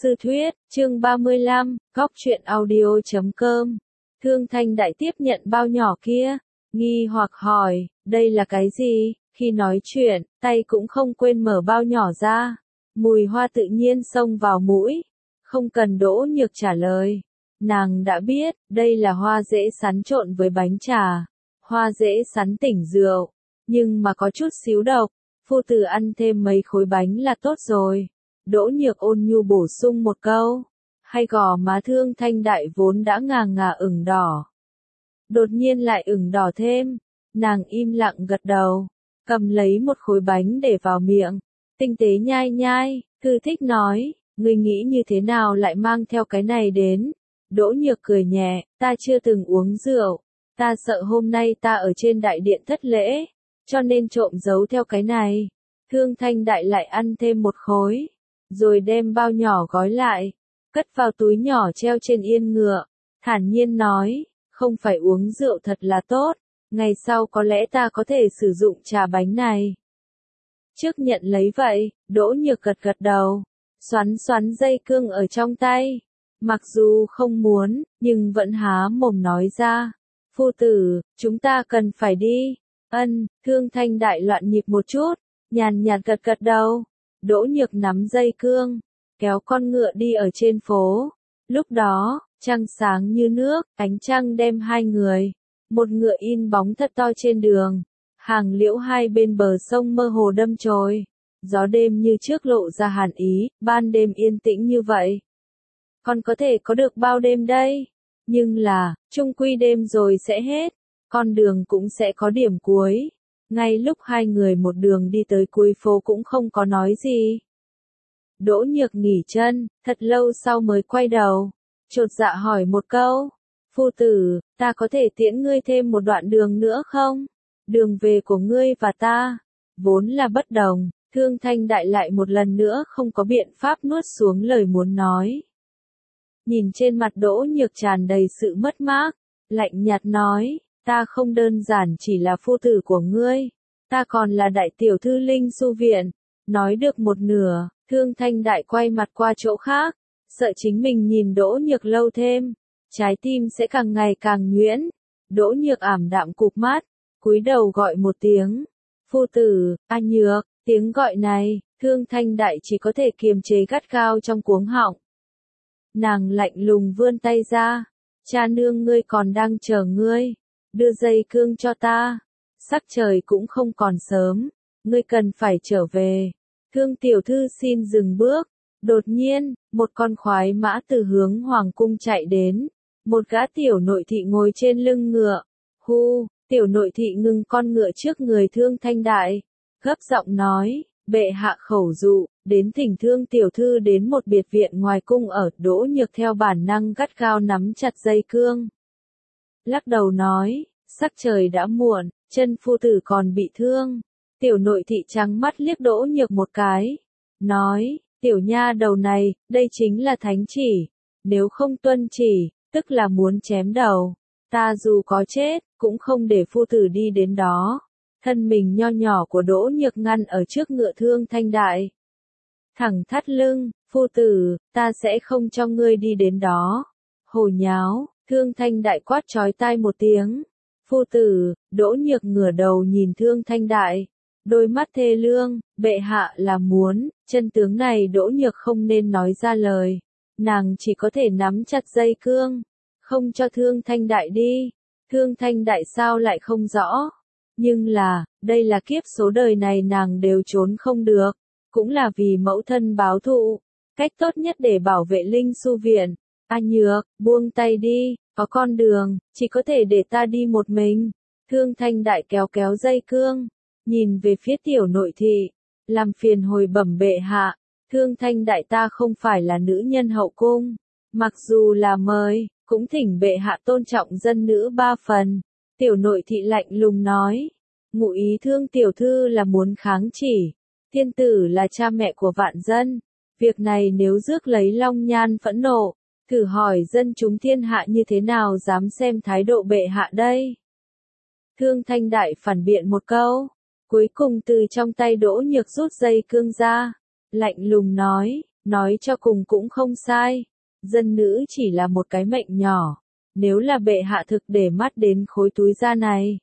Sư thuyết, chương 35, góc truyện audio.com. Thương Thanh Đại tiếp nhận bao nhỏ kia, nghi hoặc hỏi, đây là cái gì? Khi nói chuyện, tay cũng không quên mở bao nhỏ ra. Mùi hoa tự nhiên xông vào mũi. Không cần Đỗ Nhược trả lời. Nàng đã biết, đây là hoa dễ sắn trộn với bánh trà. Hoa dễ sắn tỉnh rượu, nhưng mà có chút xíu độc. Phu tử ăn thêm mấy khối bánh là tốt rồi. Đỗ Nhược ôn nhu bổ sung một câu. Hay gò má Thương Thanh Đại vốn đã ngà ửng đỏ. Đột nhiên lại ửng đỏ thêm. Nàng im lặng gật đầu. Cầm lấy một khối bánh để vào miệng. Tinh tế nhai nhai, thư thích nói. Ngươi nghĩ như thế nào lại mang theo cái này đến? Đỗ Nhược cười nhẹ, ta chưa từng uống rượu. Ta sợ hôm nay ta ở trên đại điện thất lễ. Cho nên trộm giấu theo cái này. Thương Thanh Đại lại ăn thêm một khối. Rồi đem bao nhỏ gói lại. Cất vào túi nhỏ treo trên yên ngựa. Thản nhiên nói, không phải uống rượu thật là tốt. Ngày sau có lẽ ta có thể sử dụng trà bánh này. Trước nhận lấy vậy, Đỗ Nhược gật đầu. Xoắn xoắn dây cương ở trong tay. Mặc dù không muốn, nhưng vẫn há mồm nói ra. Phu tử, chúng ta cần phải đi. Ân, Thương Thanh Đại loạn nhịp một chút. Nhàn nhạt gật đầu. Đỗ Nhược nắm dây cương, kéo con ngựa đi ở trên phố. Lúc đó, trăng sáng như nước, ánh trăng đem hai người. Một ngựa in bóng thật to trên đường. Hàng liễu hai bên bờ sông mơ hồ đâm chồi. Gió đêm như trước lộ ra hàn ý, ban đêm yên tĩnh như vậy. Còn có thể có được bao đêm đây? Nhưng là, chung quy đêm rồi sẽ hết. Con đường cũng sẽ có điểm cuối. Ngay lúc hai người một đường đi tới cuối phố cũng không có nói gì. Đỗ Nhược nghỉ chân, thật lâu sau mới quay đầu. Chột dạ hỏi một câu. Phu tử, ta có thể tiễn ngươi thêm một đoạn đường nữa không? Đường về của ngươi và ta, vốn là bất đồng. Thương Thanh Đại lại một lần nữa không có biện pháp nuốt xuống lời muốn nói. Nhìn trên mặt Đỗ Nhược tràn đầy sự mất mát, lạnh nhạt nói. Ta không đơn giản chỉ là phu tử của ngươi, ta còn là đại tiểu thư Linh Su Viện. Nói được một nửa, Thương Thanh Đại quay mặt qua chỗ khác, sợ chính mình nhìn Đỗ Nhược lâu thêm, trái tim sẽ càng ngày càng nhuyễn. Đỗ Nhược ảm đạm cụp mắt, cúi đầu gọi một tiếng. Phu tử, A Nhược, tiếng gọi này, Thương Thanh Đại chỉ có thể kiềm chế gắt gao trong cuống họng. Nàng lạnh lùng vươn tay ra, cha nương ngươi còn đang chờ ngươi. Đưa dây cương cho ta. Sắc trời cũng không còn sớm. Ngươi cần phải trở về. Thương tiểu thư xin dừng bước. Đột nhiên, một con khoái mã từ hướng hoàng cung chạy đến. Một gã tiểu nội thị ngồi trên lưng ngựa. Hu, tiểu nội thị ngừng con ngựa trước người Thương Thanh Đại. Gấp giọng nói, bệ hạ khẩu dụ, đến thỉnh Thương tiểu thư đến một biệt viện ngoài cung ở. Đỗ Nhược theo bản năng gắt gao nắm chặt dây cương. Lắc đầu nói, sắc trời đã muộn, chân phu tử còn bị thương. Tiểu nội thị trắng mắt liếc Đỗ Nhược một cái. Nói, tiểu nha đầu này, đây chính là thánh chỉ. Nếu không tuân chỉ, tức là muốn chém đầu. Ta dù có chết, cũng không để phu tử đi đến đó. Thân mình nho nhỏ của Đỗ Nhược ngăn ở trước ngựa Thương Thanh Đại. Thẳng thắt lưng, phu tử, ta sẽ không cho ngươi đi đến đó. Hồ nháo. Thương Thanh Đại quát chói tai một tiếng. Phu tử, Đỗ Nhược ngửa đầu nhìn Thương Thanh Đại. Đôi mắt thê lương, bệ hạ là muốn, chân tướng này Đỗ Nhược không nên nói ra lời. Nàng chỉ có thể nắm chặt dây cương. Không cho Thương Thanh Đại đi. Thương Thanh Đại sao lại không rõ. Nhưng là, đây là kiếp số đời này nàng đều trốn không được. Cũng là vì mẫu thân báo thù. Cách tốt nhất để bảo vệ Linh Su Viện. A Nhược, buông tay đi, có con đường, chỉ có thể để ta đi một mình. Thương Thanh Đại kéo kéo dây cương, nhìn về phía tiểu nội thị, làm phiền hồi bẩm bệ hạ. Thương Thanh Đại ta không phải là nữ nhân hậu cung, mặc dù là mời, cũng thỉnh bệ hạ tôn trọng dân nữ ba phần. Tiểu nội thị lạnh lùng nói, ngụ ý Thương tiểu thư là muốn kháng chỉ. Thiên tử là cha mẹ của vạn dân, việc này nếu rước lấy long nhan phẫn nộ. Thử hỏi dân chúng thiên hạ như thế nào dám xem thái độ bệ hạ đây? Thương Thanh Đại phản biện một câu. Cuối cùng từ trong tay Đỗ Nhược rút dây cương ra. Lạnh lùng nói, Nói cho cùng cũng không sai. Dân nữ chỉ là một cái mệnh nhỏ. Nếu là bệ hạ thực để mắt đến khối túi da này.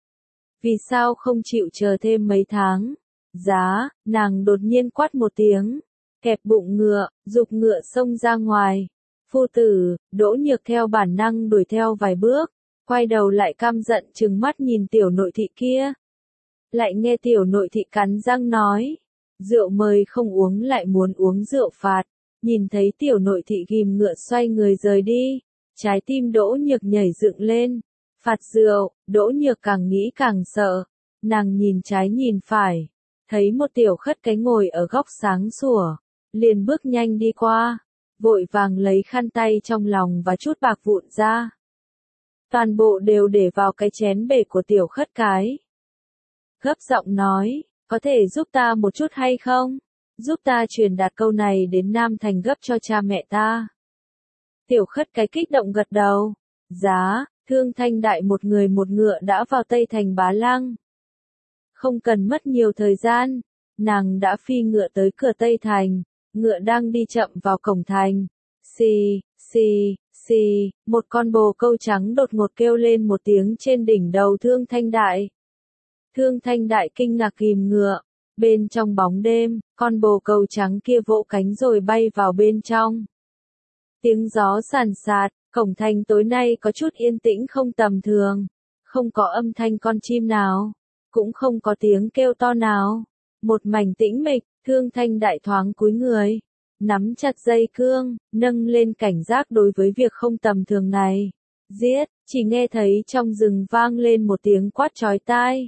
Vì sao không chịu chờ thêm mấy tháng? Giá, nàng đột nhiên quát một tiếng. Kẹp bụng ngựa, giục ngựa xông ra ngoài. Phu tử, Đỗ Nhược theo bản năng đuổi theo vài bước. Quay đầu lại căm giận trừng mắt nhìn tiểu nội thị kia. Lại nghe tiểu nội thị cắn răng nói. Rượu mời không uống lại muốn uống rượu phạt. Nhìn thấy tiểu nội thị ghim ngựa xoay người rời đi. Trái tim Đỗ Nhược nhảy dựng lên. Phạt rượu, Đỗ Nhược càng nghĩ càng sợ. Nàng nhìn trái nhìn phải. Thấy một tiểu khất cái ngồi ở góc sáng sủa. Liền bước nhanh đi qua. Vội vàng lấy khăn tay trong lòng và chút bạc vụn ra. Toàn bộ đều để vào cái chén bể của tiểu khất cái. Gấp giọng nói, có thể giúp ta một chút hay không? Giúp ta truyền đạt câu này đến Nam Thành gấp cho cha mẹ ta. Tiểu khất cái kích động gật đầu. Giá, Thương Thanh Đại một người một ngựa đã vào Tây Thành Bá Lăng. Không cần mất nhiều thời gian, nàng đã phi ngựa tới cửa Tây Thành, ngựa đang đi chậm vào cổng thành. Xì, xì, xì, một con bồ câu trắng đột ngột kêu lên một tiếng trên đỉnh đầu Thương Thanh Đại. Thương Thanh Đại kinh ngạc ghim ngựa, bên trong bóng đêm, con bồ câu trắng kia vỗ cánh rồi bay vào bên trong. Tiếng gió sàn sạt, cổng thành tối nay có chút yên tĩnh không tầm thường, không có âm thanh con chim nào, cũng không có tiếng kêu to nào, một mảnh tĩnh mịch. Thương Thanh Đại thoáng cúi người, nắm chặt dây cương, nâng lên cảnh giác đối với việc không tầm thường này. Giết, chỉ nghe thấy trong rừng vang lên một tiếng quát chói tai.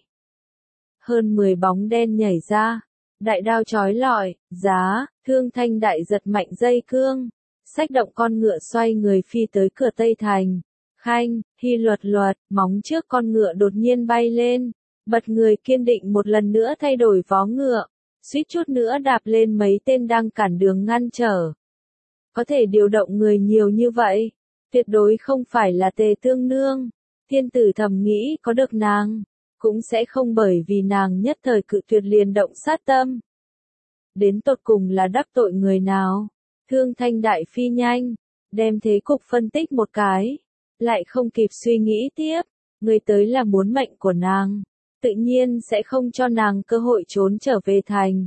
Hơn 10 bóng đen nhảy ra, đại đao chói lọi, giá, Thương Thanh Đại giật mạnh dây cương, xách động con ngựa xoay người phi tới cửa Tây Thành. Khanh, hi luật luật, móng trước con ngựa đột nhiên bay lên, bật người kiên định một lần nữa thay đổi vó ngựa. Suýt chút nữa đạp lên mấy tên đang cản đường ngăn trở. Có thể điều động người nhiều như vậy, tuyệt đối không phải là Tề Tương Nương. Thiên tử thầm nghĩ có được nàng, cũng sẽ không bởi vì nàng nhất thời cự tuyệt liền động sát tâm. Đến tột cùng là đắc tội người nào? Thương Thanh Đại phi nhanh, đem thế cục phân tích một cái, lại không kịp suy nghĩ tiếp, người tới là muốn mệnh của nàng. Tự nhiên sẽ không cho nàng cơ hội trốn trở về thành.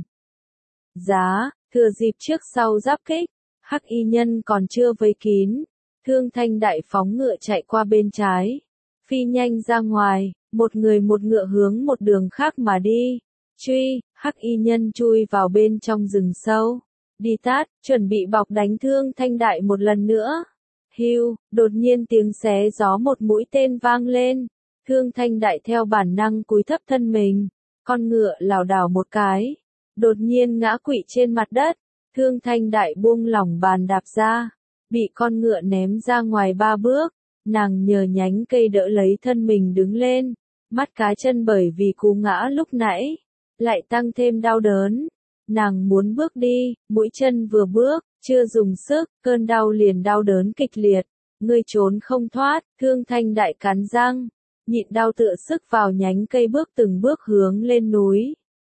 Giá, thừa dịp trước sau giáp kích, Hắc Y Nhân còn chưa vây kín, Thương Thanh Đại phóng ngựa chạy qua bên trái, phi nhanh ra ngoài, một người một ngựa hướng một đường khác mà đi. Truy, Hắc Y Nhân chui vào bên trong rừng sâu, đi tát, chuẩn bị bọc đánh Thương Thanh Đại một lần nữa. Hưu, đột nhiên tiếng xé gió một mũi tên vang lên. Thương Thanh Đại theo bản năng cúi thấp thân mình, con ngựa lảo đảo một cái, đột nhiên ngã quỵ trên mặt đất. Thương Thanh Đại buông lỏng bàn đạp ra, bị con ngựa ném ra ngoài 3 bước, nàng nhờ nhánh cây đỡ lấy thân mình đứng lên, mắt cá chân bởi vì cú ngã lúc nãy, lại tăng thêm đau đớn. Nàng muốn bước đi, mũi chân vừa bước, chưa dùng sức, cơn đau liền đau đớn kịch liệt, ngươi trốn không thoát. Thương Thanh Đại cắn răng, nhịn đau tựa sức vào nhánh cây bước từng bước hướng lên núi.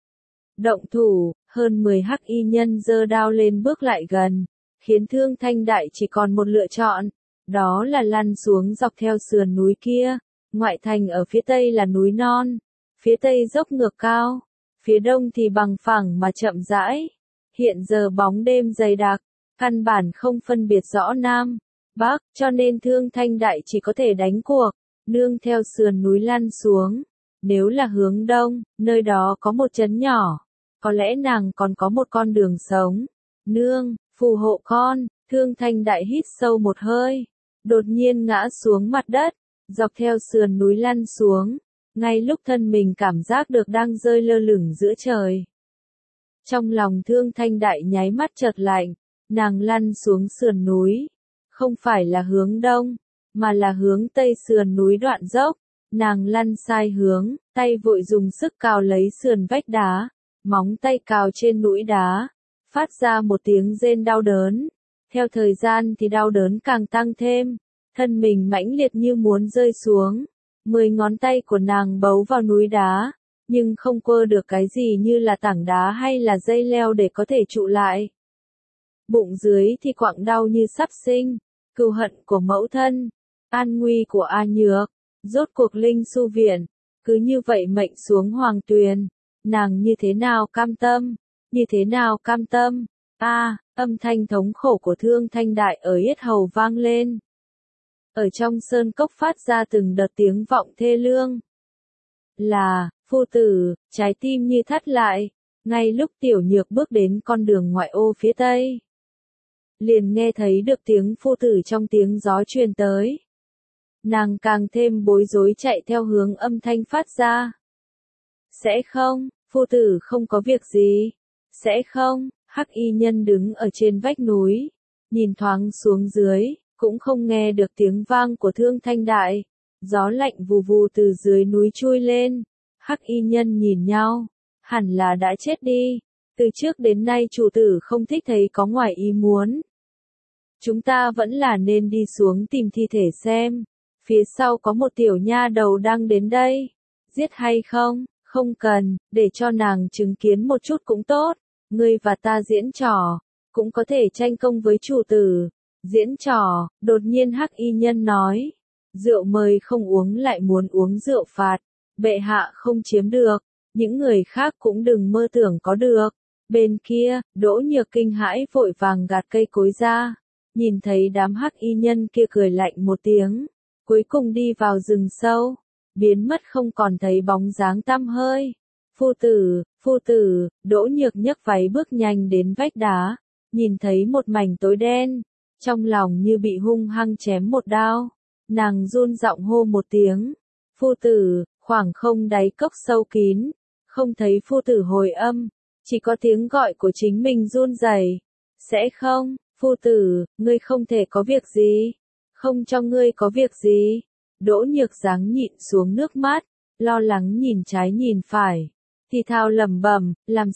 Động thủ, hơn 10 Hắc Y Nhân giơ đao lên bước lại gần, khiến Thương Thanh Đại chỉ còn một lựa chọn, đó là lăn xuống dọc theo sườn núi kia. Ngoại thành ở phía tây là núi non, phía tây dốc ngược cao, phía đông thì bằng phẳng mà chậm rãi. Hiện giờ bóng đêm dày đặc, căn bản không phân biệt rõ nam, bắc, cho nên Thương Thanh Đại chỉ có thể đánh cuộc, nương theo sườn núi lăn xuống. Nếu là hướng đông, nơi đó có một trấn nhỏ, có lẽ nàng còn có một con đường sống. Nương, phù hộ con. Thương Thanh Đại hít sâu một hơi, đột nhiên ngã xuống mặt đất, dọc theo sườn núi lăn xuống, ngay lúc thân mình cảm giác được đang rơi lơ lửng giữa trời. Trong lòng Thương Thanh Đại nháy mắt chợt lạnh, nàng lăn xuống sườn núi, không phải là hướng đông, mà là hướng tây sườn núi đoạn dốc. Nàng lăn sai hướng, tay vội dùng sức cào lấy sườn vách đá, móng tay cào trên núi đá, phát ra một tiếng rên đau đớn. Theo thời gian thì đau đớn càng tăng thêm, thân mình mãnh liệt như muốn rơi xuống. 10 ngón tay của nàng bấu vào núi đá, nhưng không quơ được cái gì như là tảng đá hay là dây leo để có thể trụ lại. bụng dưới thì quặn đau như sắp sinh, cừu hận của mẫu thân, an nguy của A Nhược, rốt cuộc Linh Su Viện, cứ như vậy mệnh xuống hoàng tuyền, nàng như thế nào cam tâm, như thế nào cam tâm, âm thanh thống khổ của Thương Thanh Đại ở yết hầu vang lên. Ở trong sơn cốc phát ra từng đợt tiếng vọng thê lương. Là, phu tử, trái tim như thắt lại, ngay lúc Tiểu Nhược bước đến con đường ngoại ô phía tây. Liền nghe thấy được tiếng phu tử trong tiếng gió truyền tới. Nàng càng thêm bối rối chạy theo hướng âm thanh phát ra. Sẽ không, phu tử không có việc gì. Sẽ không, Hắc Y Nhân đứng ở trên vách núi, nhìn thoáng xuống dưới, cũng không nghe được tiếng vang của Thương Thanh Đại. Gió lạnh vù vù từ dưới núi chui lên. Hắc Y Nhân nhìn nhau, hẳn là đã chết đi. Từ trước đến nay chủ tử không thích thấy có ngoài ý muốn. Chúng ta vẫn là nên đi xuống tìm thi thể xem. Phía sau có một tiểu nha đầu đang đến đây. Giết hay không? Không cần, để cho nàng chứng kiến một chút cũng tốt. Ngươi và ta diễn trò, cũng có thể tranh công với chủ tử. Diễn trò, đột nhiên Hắc Y Nhân nói. Rượu mời không uống lại muốn uống rượu phạt. Bệ hạ không chiếm được, những người khác cũng đừng mơ tưởng có được. Bên kia, Đỗ Nhược kinh hãi vội vàng gạt cây cối ra. Nhìn thấy đám Hắc Y Nhân kia cười lạnh một tiếng. Cuối cùng đi vào rừng sâu, biến mất không còn thấy bóng dáng tăm hơi. Phu tử, Đỗ Nhược nhấc váy bước nhanh đến vách đá, nhìn thấy một mảnh tối đen, trong lòng như bị hung hăng chém một đao, nàng run giọng hô một tiếng. Phu tử, khoảng không đáy cốc sâu kín, không thấy phu tử hồi âm, chỉ có tiếng gọi của chính mình run rẩy. Sẽ không, phu tử, ngươi không thể có việc gì. Không cho ngươi có việc gì. Đỗ Nhược dáng nhịn xuống nước mắt, lo lắng nhìn trái nhìn phải. Thì thào lẩm bẩm, làm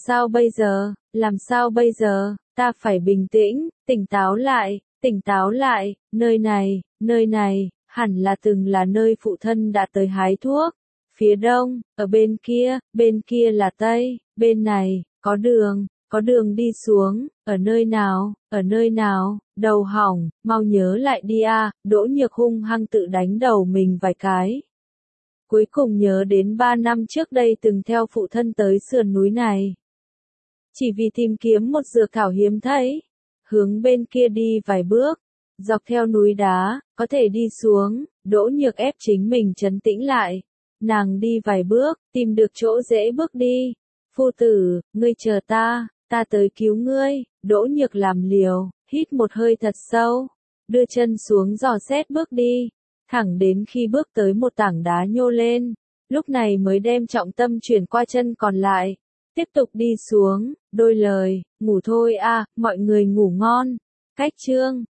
sao bây giờ, ta phải bình tĩnh, tỉnh táo lại, nơi này, hẳn là từng là nơi phụ thân đã tới hái thuốc. Phía đông, ở bên kia là tây, bên này, có đường đi xuống, ở nơi nào, đầu hỏng, mau nhớ lại đi a. Đỗ Nhược hung hăng tự đánh đầu mình vài cái. Cuối cùng nhớ đến 3 năm trước đây từng theo phụ thân tới sườn núi này. Chỉ vì tìm kiếm một dược thảo hiếm thấy, hướng bên kia đi vài bước, dọc theo núi đá, có thể đi xuống, Đỗ Nhược ép chính mình trấn tĩnh lại. Nàng đi vài bước, tìm được chỗ dễ bước đi. Phu tử, ngươi chờ ta tới cứu ngươi. Đỗ Nhược làm liều, hít một hơi thật sâu, đưa chân xuống dò xét bước đi, thẳng đến khi bước tới một tảng đá nhô lên, lúc này mới đem trọng tâm chuyển qua chân còn lại, tiếp tục đi xuống, đôi lời, ngủ thôi a, mọi người ngủ ngon. Cách chương